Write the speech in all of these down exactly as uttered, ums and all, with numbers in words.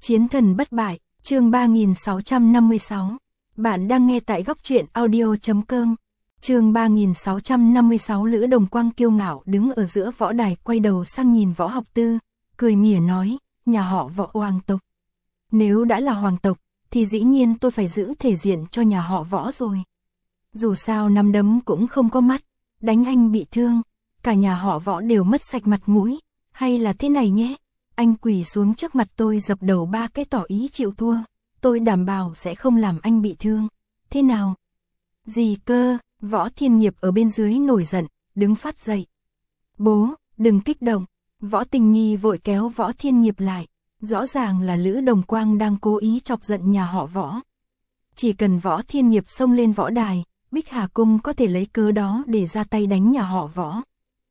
Chiến thần bất bại, chương ba nghìn sáu trăm năm mươi sáu. Bạn đang nghe tại góc truyện audio chấm com. Chương ba nghìn sáu trăm năm mươi sáu. Lữ Đồng Quang kiêu ngạo đứng ở giữa võ đài, quay đầu sang nhìn Võ Học Tư, cười mỉa nói, nhà họ Võ hoàng tộc. Nếu đã là hoàng tộc, thì dĩ nhiên tôi phải giữ thể diện cho nhà họ Võ rồi. Dù sao nắm đấm cũng không có mắt, đánh anh bị thương, cả nhà họ Võ đều mất sạch mặt mũi, hay là thế này nhé. Anh quỳ xuống trước mặt tôi dập đầu ba cái tỏ ý chịu thua, tôi đảm bảo sẽ không làm anh bị thương. Thế nào? Gì cơ? Võ Thiên Nghiệp ở bên dưới nổi giận, đứng phát dậy. Bố, đừng kích động. Võ Tình Nhi vội kéo Võ Thiên Nghiệp lại. Rõ ràng là Lữ Đồng Quang đang cố ý chọc giận nhà họ Võ. Chỉ cần Võ Thiên Nghiệp xông lên võ đài, Bích Hà Cung có thể lấy cớ đó để ra tay đánh nhà họ Võ.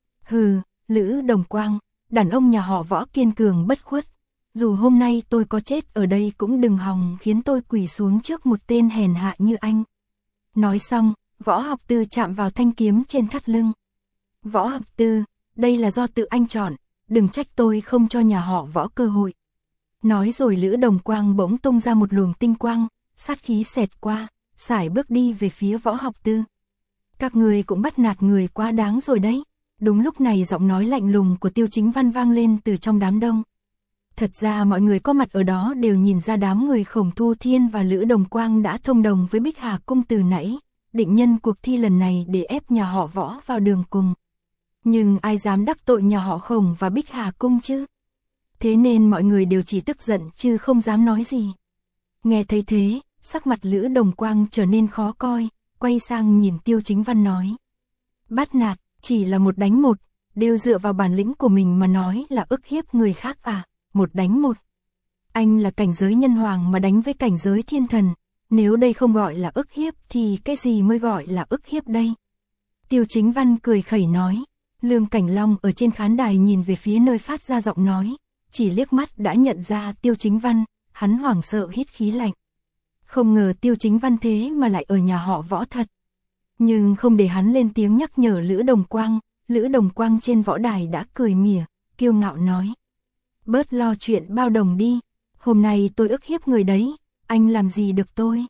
Hừ, Lữ Đồng Quang, đàn ông nhà họ Võ kiên cường bất khuất. Dù hôm nay tôi có chết ở đây cũng đừng hòng khiến tôi quỳ xuống trước một tên hèn hạ như anh. Nói xong, Võ Học Tư chạm vào thanh kiếm trên thắt lưng. Võ Học Tư, đây là do tự anh chọn, đừng trách tôi không cho nhà họ Võ cơ hội. Nói rồi Lữ Đồng Quang bỗng tung ra một luồng tinh quang, sát khí xẹt qua, sải bước đi về phía Võ Học Tư. Các người cũng bắt nạt người quá đáng rồi đấy. Đúng lúc này giọng nói lạnh lùng của Tiêu Chính Văn vang lên từ trong đám đông. Thật ra mọi người có mặt ở đó đều nhìn ra đám người Khổng Thu Thiên và Lữ Đồng Quang đã thông đồng với Bích Hà Cung từ nãy, định nhân cuộc thi lần này để ép nhà họ Võ vào đường cùng. Nhưng ai dám đắc tội nhà họ Khổng và Bích Hà Cung chứ? Thế nên mọi người đều chỉ tức giận chứ không dám nói gì. Nghe thấy thế, sắc mặt Lữ Đồng Quang trở nên khó coi, quay sang nhìn Tiêu Chính Văn nói. Bắt nạt, chỉ là một đánh một, đều dựa vào bản lĩnh của mình mà nói là ức hiếp người khác à, một đánh một. Anh là cảnh giới nhân hoàng mà đánh với cảnh giới thiên thần, nếu đây không gọi là ức hiếp thì cái gì mới gọi là ức hiếp đây? Tiêu Chính Văn cười khẩy nói. Lương Cảnh Long ở trên khán đài nhìn về phía nơi phát ra giọng nói, chỉ liếc mắt đã nhận ra Tiêu Chính Văn, hắn hoảng sợ hít khí lạnh. Không ngờ Tiêu Chính Văn thế mà lại ở nhà họ Võ thật. Nhưng không để hắn lên tiếng nhắc nhở Lữ Đồng Quang, Lữ Đồng Quang trên võ đài đã cười mỉa, kiêu ngạo nói. Bớt lo chuyện bao đồng đi, hôm nay tôi ức hiếp người đấy, anh làm gì được tôi?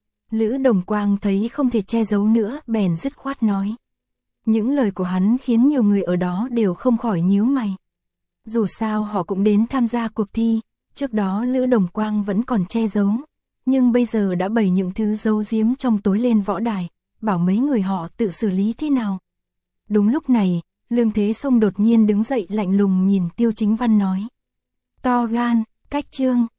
Lữ Đồng Quang thấy không thể che giấu nữa, bèn dứt khoát nói. Những lời của hắn khiến nhiều người ở đó đều không khỏi nhíu mày. Dù sao họ cũng đến tham gia cuộc thi, trước đó Lữ Đồng Quang vẫn còn che giấu, nhưng bây giờ đã bày những thứ giấu giếm trong tối lên võ đài, bảo mấy người họ tự xử lý thế nào. Đúng lúc này, Lương Thế Sông đột nhiên đứng dậy lạnh lùng nhìn Tiêu Chính Văn nói. To gan, cách chương.